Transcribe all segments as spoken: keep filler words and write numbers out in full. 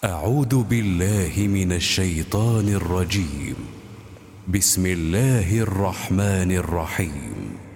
أعوذ بالله من الشيطان الرجيم. بسم الله الرحمن الرحيم.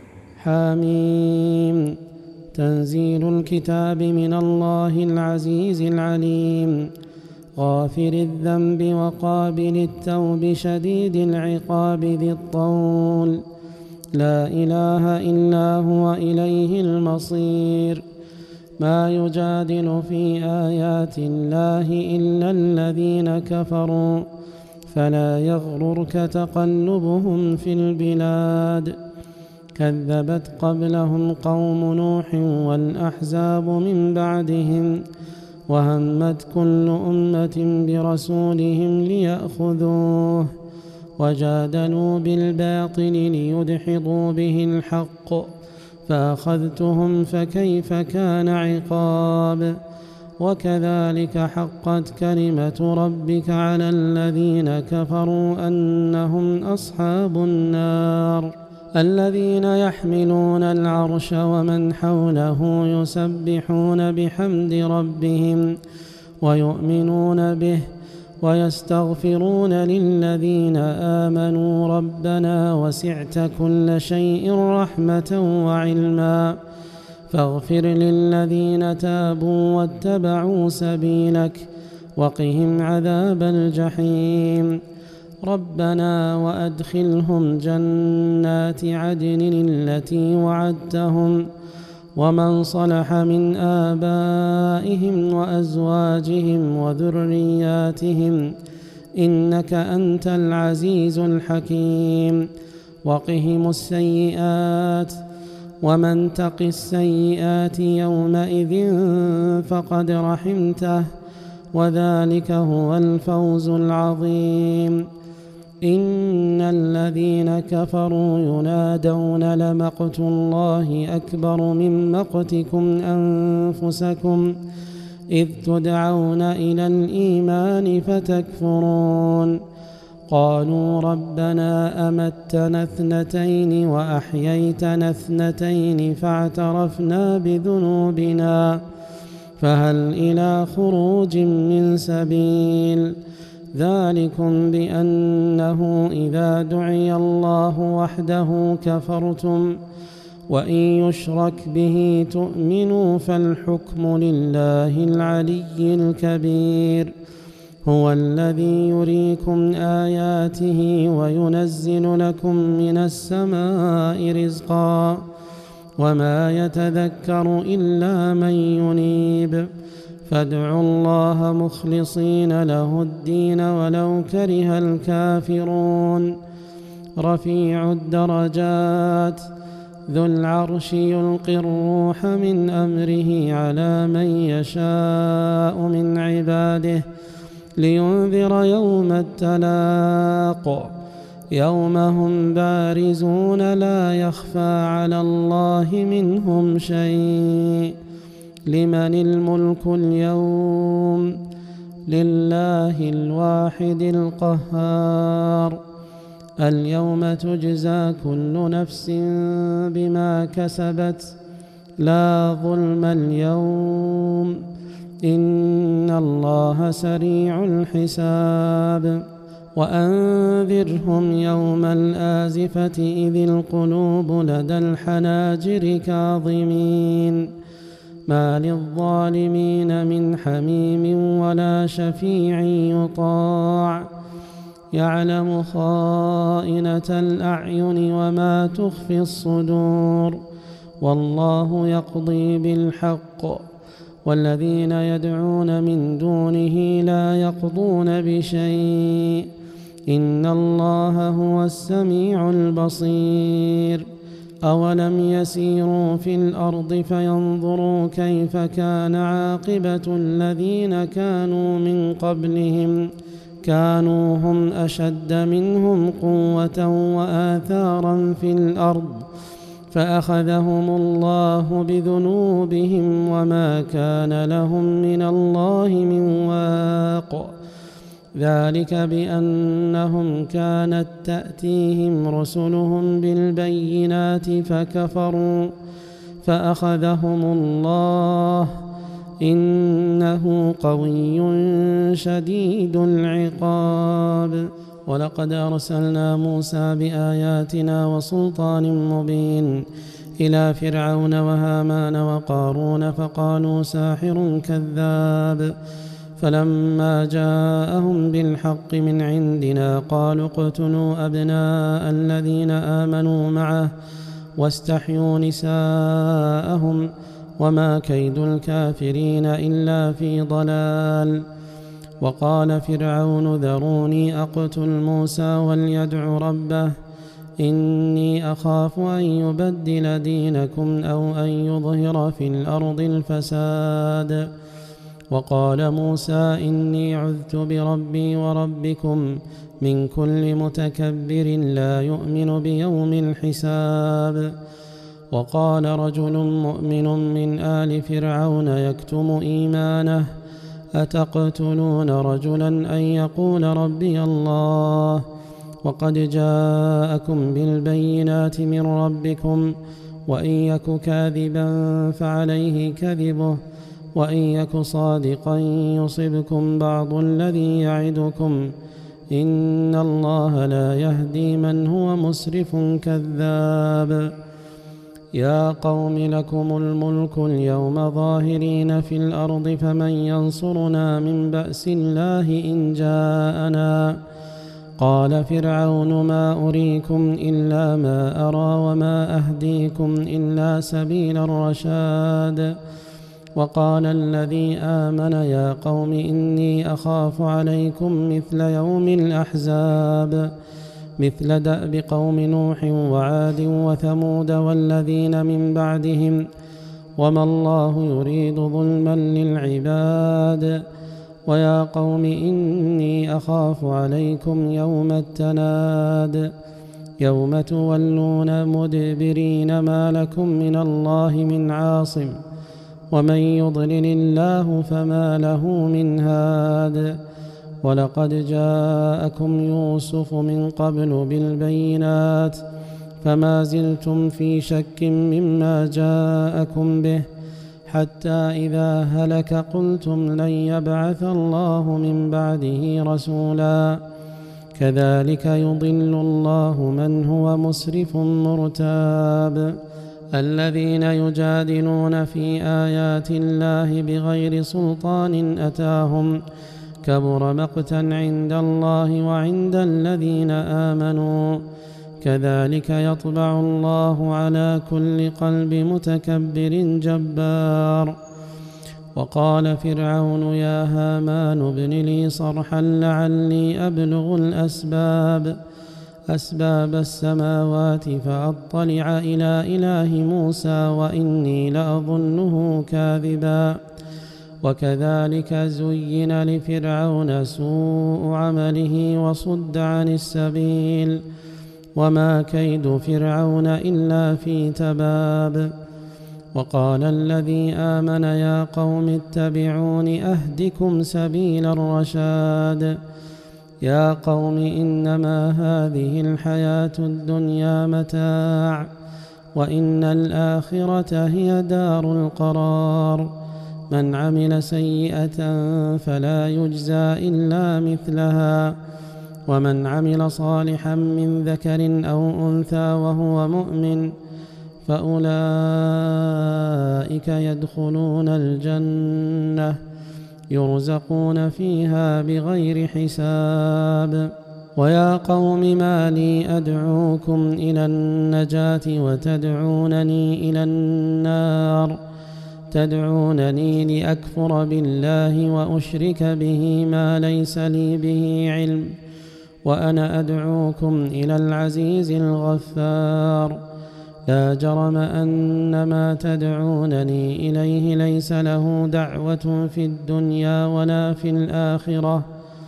حميم. تنزيل الكتاب من الله العزيز العليم، غافر الذنب وقابل التوب شديد العقاب ذي الطول، لا إله إلا هو إليه المصير. ما يجادل في آيات الله إلا الذين كفروا، فلا يغررك تقلبهم في البلاد. كذبت قبلهم قوم نوح والأحزاب من بعدهم، وهمت كل أمة برسولهم ليأخذوه، وجادلوا بالباطل ليدحضوا به الحق، فأخذتهم فكيف كان عقاب. وكذلك حقت كلمة ربك على الذين كفروا أنهم أصحاب النار. الذين يحملون العرش ومن حوله يسبحون بحمد ربهم ويؤمنون به ويستغفرون للذين آمنوا ربنا وسعت كل شيء رحمة وعلما، فاغفر للذين تابوا واتبعوا سبيلك وقهم عذاب الجحيم. ربنا وأدخلهم جنات عدن التي وعدتهم ومن صلح من آبائهم وأزواجهم وذرياتهم إنك أنت العزيز الحكيم. وقهم السيئات، ومن تق السيئات يومئذ فقد رحمته، وذلك هو الفوز العظيم. إن الذين كفروا ينادون لمقت الله أكبر من مقتكم أنفسكم إذ تدعون إلى الإيمان فتكفرون. قالوا ربنا أمتنا اثنتين وأحييتنا اثنتين فاعترفنا بذنوبنا فهل إلى خروج من سبيل. ذلكم بأنه إذا دعي الله وحده كفرتم وإن يشرك به تؤمنوا فالحكم لله العلي الكبير. هو الذي يريكم آياته وينزل لكم من السماء رزقا وما يتذكر إلا من ينيب. فادعوا الله مخلصين له الدين ولو كره الكافرون. رفيع الدرجات ذو العرش يلقي الروح من أمره على من يشاء من عباده لينذر يوم التلاق، يوم هم بارزون لا يخفى على الله منهم شيء. لمن الملك اليوم؟ لله الواحد القهار. اليوم تجزى كل نفس بما كسبت لا ظلم اليوم إن الله سريع الحساب. وأنذرهم يوم الآزفة إذ القلوب لدى الحناجر كاظمين ما للظالمين من حميم ولا شفيع يطاع. يعلم خائنة الأعين وما تخفي الصدور، والله يقضي بالحق والذين يدعون من دونه لا يقضون بشيء إن الله هو السميع البصير. أولم يسيروا في الأرض فينظروا كيف كان عاقبة الذين كانوا من قبلهم كانوا هم أشد منهم قوة وآثارا في الأرض فأخذهم الله بذنوبهم وما كان لهم من الله من واق. ذلك بأنهم كانت تأتيهم رسلهم بالبينات فكفروا فأخذهم الله إنه قوي شديد العقاب. ولقد أرسلنا موسى بآياتنا وسلطان مبين إلى فرعون وهامان وقارون فقالوا ساحر كذاب، فلما جاءهم بالحق من عندنا قالوا اقتلوا أبناء الذين آمنوا معه واستحيوا نساءهم وما كيد الكافرين إلا في ضلال. وقال فرعون ذروني أقتل موسى وليدع ربه إني أخاف أن يبدل دينكم أو أن يظهر في الأرض الفساد. وقال موسى إني عذت بربي وربكم من كل متكبر لا يؤمن بيوم الحساب. وقال رجل مؤمن من آل فرعون يكتم إيمانه أتقتلون رجلا أن يقول ربي الله وقد جاءكم بالبينات من ربكم وإن يك كاذبا فعليه كذبه وإن يك صادقا يصبكم بعض الذي يعدكم إن الله لا يهدي من هو مسرف كذاب. يا قوم لكم الملك اليوم ظاهرين في الأرض فمن ينصرنا من بأس الله إن جاءنا. قال فرعون ما أريكم إلا ما أرى وما أهديكم إلا سبيل الرشاد. وقال الذي آمن يا قوم إني أخاف عليكم مثل يوم الأحزاب مثل دأب قوم نوح وعاد وثمود والذين من بعدهم وما الله يريد ظلما للعباد. ويا قوم إني أخاف عليكم يوم التناد يوم تولون مدبرين ما لكم من الله من عاصم ومن يضلل الله فما له من هاد. ولقد جاءكم يوسف من قبل بالبينات فما زلتم في شك مما جاءكم به حتى إذا هلك قلتم لن يبعث الله من بعده رسولا كذلك يضل الله من هو مسرف مرتاب. الذين يجادلون في آيات الله بغير سلطان أتاهم كبر مقتا عند الله وعند الذين آمنوا كذلك يطبع الله على كل قلب متكبر جبار. وقال فرعون يا هامان ابن لي صرحا لعلي أبلغ الأسباب أسباب السماوات فأطلع إلى إله موسى وإني لأظنه كاذبا. وكذلك زين لفرعون سوء عمله وصد عن السبيل وما كيد فرعون إلا في تباب. وقال الذي آمن يا قوم اتبعون أهدكم سبيل الرشاد. يا قوم إنما هذه الحياة الدنيا متاع وإن الآخرة هي دار القرار. من عمل سيئة فلا يجزى إلا مثلها ومن عمل صالحا من ذكر أو أنثى وهو مؤمن فأولئك يدخلون الجنة يرزقون فيها بغير حساب. ويا قوم ما لي أدعوكم إلى النجاة وتدعونني إلى النار تدعونني لأكفر بالله وأشرك به ما ليس لي به علم وأنا أدعوكم إلى العزيز الغفار. لا جرم أن ما تدعونني إليه ليس له دعوة في الدنيا ولا في الآخرة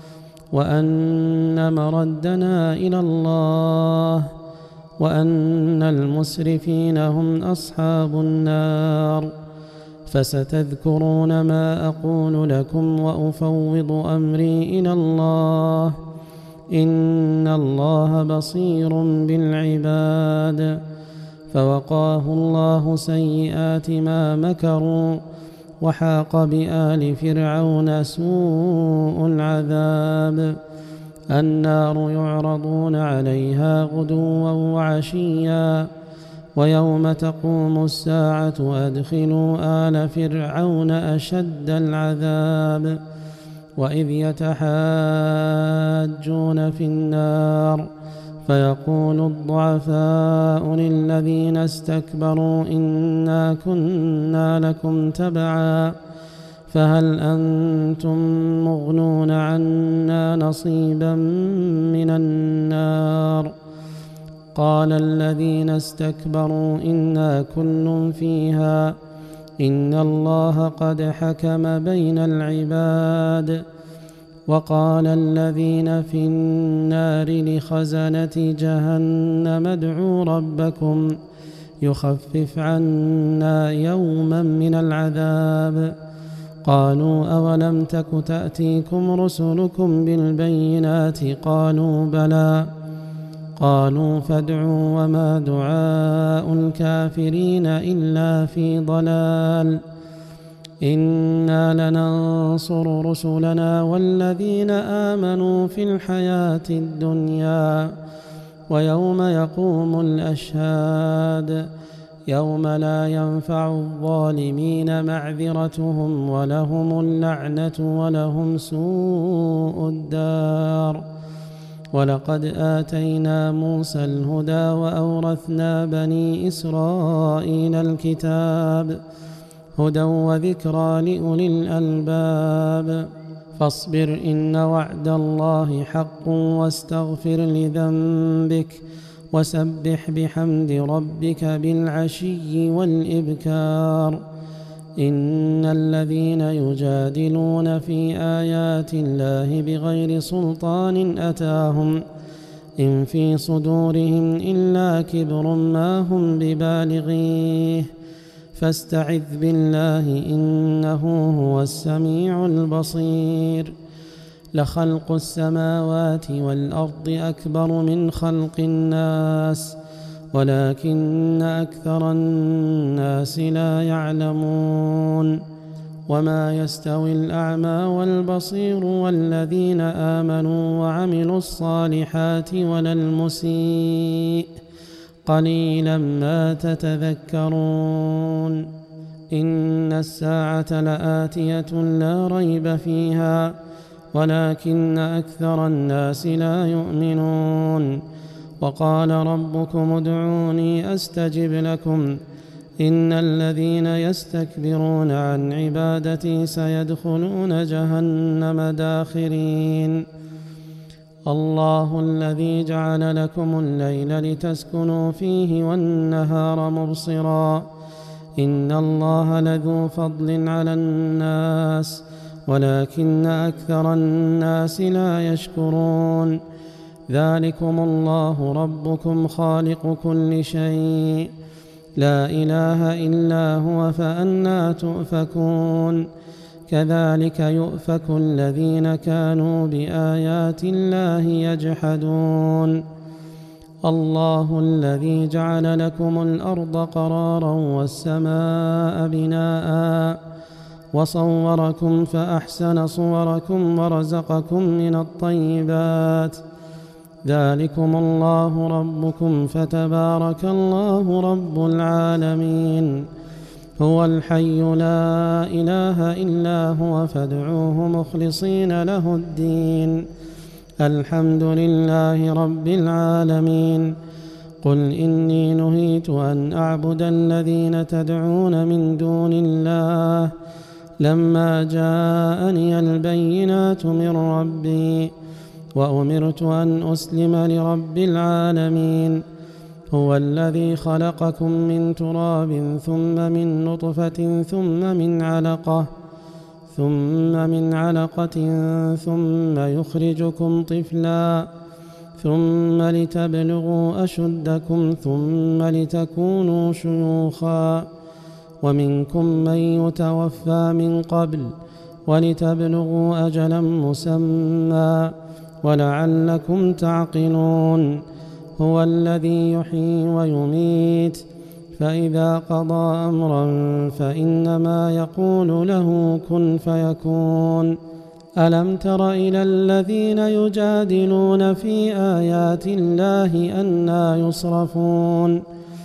وأن مردنا إلى الله وأن المسرفين هم أصحاب النار. فستذكرون ما أقول لكم وأفوض أمري إلى الله إن الله بصير بالعباد. فوقاه الله سيئات ما مكروا وحاق بآل فرعون سوء العذاب. النار يعرضون عليها غدوا وعشيا ويوم تقوم الساعة أدخلوا آل فرعون أشد العذاب. وإذ يتحاجون في النار فيقول الضعفاء للذين استكبروا إنا كنا لكم تبعا فهل أنتم مغنون عنا نصيبا من النار. قال الذين استكبروا إنا كل فيها إن الله قد حكم بين العباد. وقال الذين في النار لخزنة جهنم ادعوا ربكم يخفف عنا يوما من العذاب. قالوا أولم تك تأتيكم رسلكم بالبينات قالوا بلى. قالوا فادعوا وما دعاء الكافرين إلا في ضلال. إنا لننصر رسلنا والذين آمنوا في الحياة الدنيا ويوم يقوم الأشهاد يوم لا ينفع الظالمين معذرتهم ولهم اللعنة ولهم سوء الدار. ولقد آتينا موسى الهدى وأورثنا بني إسرائيل الكتاب هدى وذكرى لأولي الألباب. فاصبر إن وعد الله حق واستغفر لذنبك وسبح بحمد ربك بالعشي والإبكار. إن الذين يجادلون في آيات الله بغير سلطان أتاهم إن في صدورهم إلا كبر ما هم ببالغيه فاستعذ بالله إنه هو السميع البصير. لخلق السماوات والأرض أكبر من خلق الناس ولكن أكثر الناس لا يعلمون. وما يستوي الأعمى والبصير والذين آمنوا وعملوا الصالحات ولا المسيء قليلا ما تتذكرون. إن الساعة لآتية لا ريب فيها ولكن أكثر الناس لا يؤمنون. وقال ربكم ادعوني أستجب لكم إن الذين يستكبرون عن عبادتي سيدخلون جهنم داخرين. الله الذي جعل لكم الليل لتسكنوا فيه والنهار مبصرا إن الله لذو فضل على الناس ولكن أكثر الناس لا يشكرون. ذلكم الله ربكم خالق كل شيء لا إله إلا هو فأنى تؤفكون. كذلك يؤفك الذين كانوا بآيات الله يجحدون. الله الذي جعل لكم الأرض قرارا والسماء بناء وصوركم فأحسن صوركم ورزقكم من الطيبات. ذلكم الله ربكم فتبارك الله رب العالمين. هو الحي لا إله إلا هو فادعوه مخلصين له الدين. الحمد لله رب العالمين. قل إني نهيت أن أعبد الذين تدعون من دون الله لما جاءني البينات من ربي وأمرت أن أسلم لرب العالمين. هو الذي خلقكم من تراب ثم من نطفة ثم من علقة ثم من علقة ثم يخرجكم طفلا ثم لتبلغوا أشدكم ثم لتكونوا شيوخا ومنكم من يتوفى من قبل ولتبلغوا أجلا مسمى ولعلكم تعقلون. هو الذي يحيي ويميت فإذا قضى أمرا فإنما يقول له كن فيكون. ألم تر إلى الذين يجادلون في آيات الله أنى يصرفون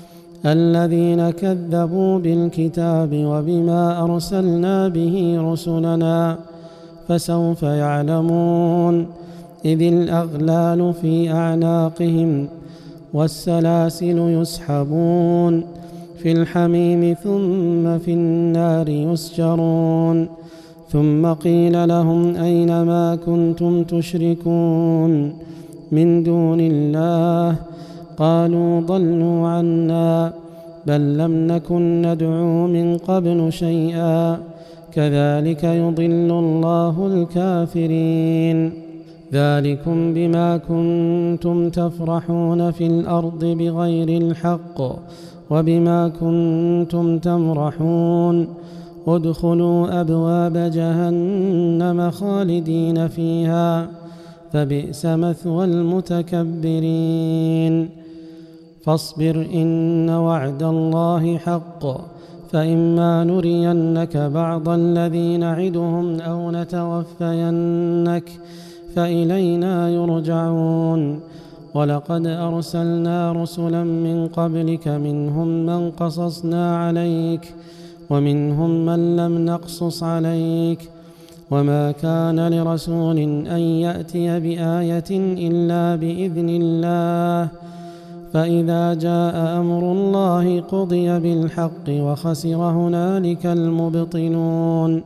الذين كذبوا بالكتاب وبما أرسلنا به رسلنا فسوف يعلمون إذ الأغلال في أعناقهم والسلاسل يسحبون في الحميم ثم في النار يسجرون ثم قيل لهم أين ما كنتم تشركون من دون الله قالوا ضلوا عنا بل لم نكن ندعو من قبل شيئا كذلك يضل الله الكافرين. ذلكم بما كنتم تفرحون في الأرض بغير الحق وبما كنتم تمرحون ادخلوا أبواب جهنم خالدين فيها فبئس مثوى المتكبرين. فاصبر إن وعد الله حق فإما نرينك بعض الذي نعدهم أو نتوفينك فإلينا يرجعون. ولقد أرسلنا رسلا من قبلك منهم من قصصنا عليك ومنهم من لم نقصص عليك وما كان لرسول أن يأتي بآية إلا بإذن الله فإذا جاء أمر الله قضي بالحق وخسر هنالك المبطلون.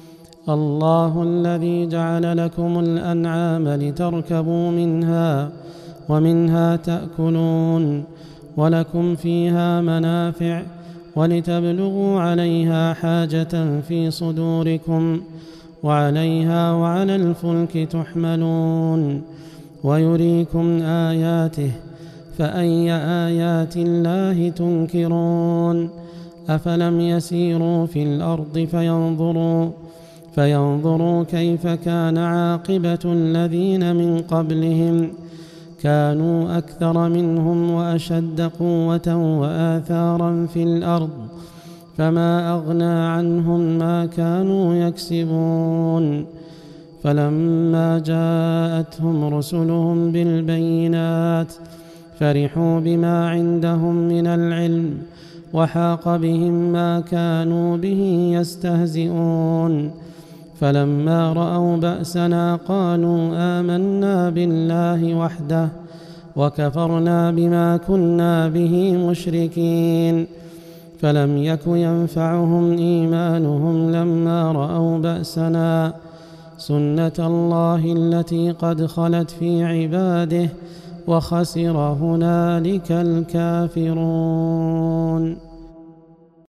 الله الذي جعل لكم الأنعام لتركبوا منها ومنها تأكلون ولكم فيها منافع ولتبلغوا عليها حاجة في صدوركم وعليها وعلى الفلك تحملون ويريكم آياته فأي آيات الله تنكرون. أفلم يسيروا في الأرض فينظروا فينظروا كيف كان عاقبة الذين من قبلهم كانوا أكثر منهم وأشد قوة وآثارا في الأرض فما أغنى عنهم ما كانوا يكسبون. فلما جاءتهم رسلهم بالبينات فرحوا بما عندهم من العلم وحاق بهم ما كانوا به يستهزئون. فلما رأوا بأسنا قالوا آمنا بالله وحده وكفرنا بما كنا به مشركين. فلم يك ينفعهم إيمانهم لما رأوا بأسنا سنة الله التي قد خلت في عباده وخسر هنالك الكافرون.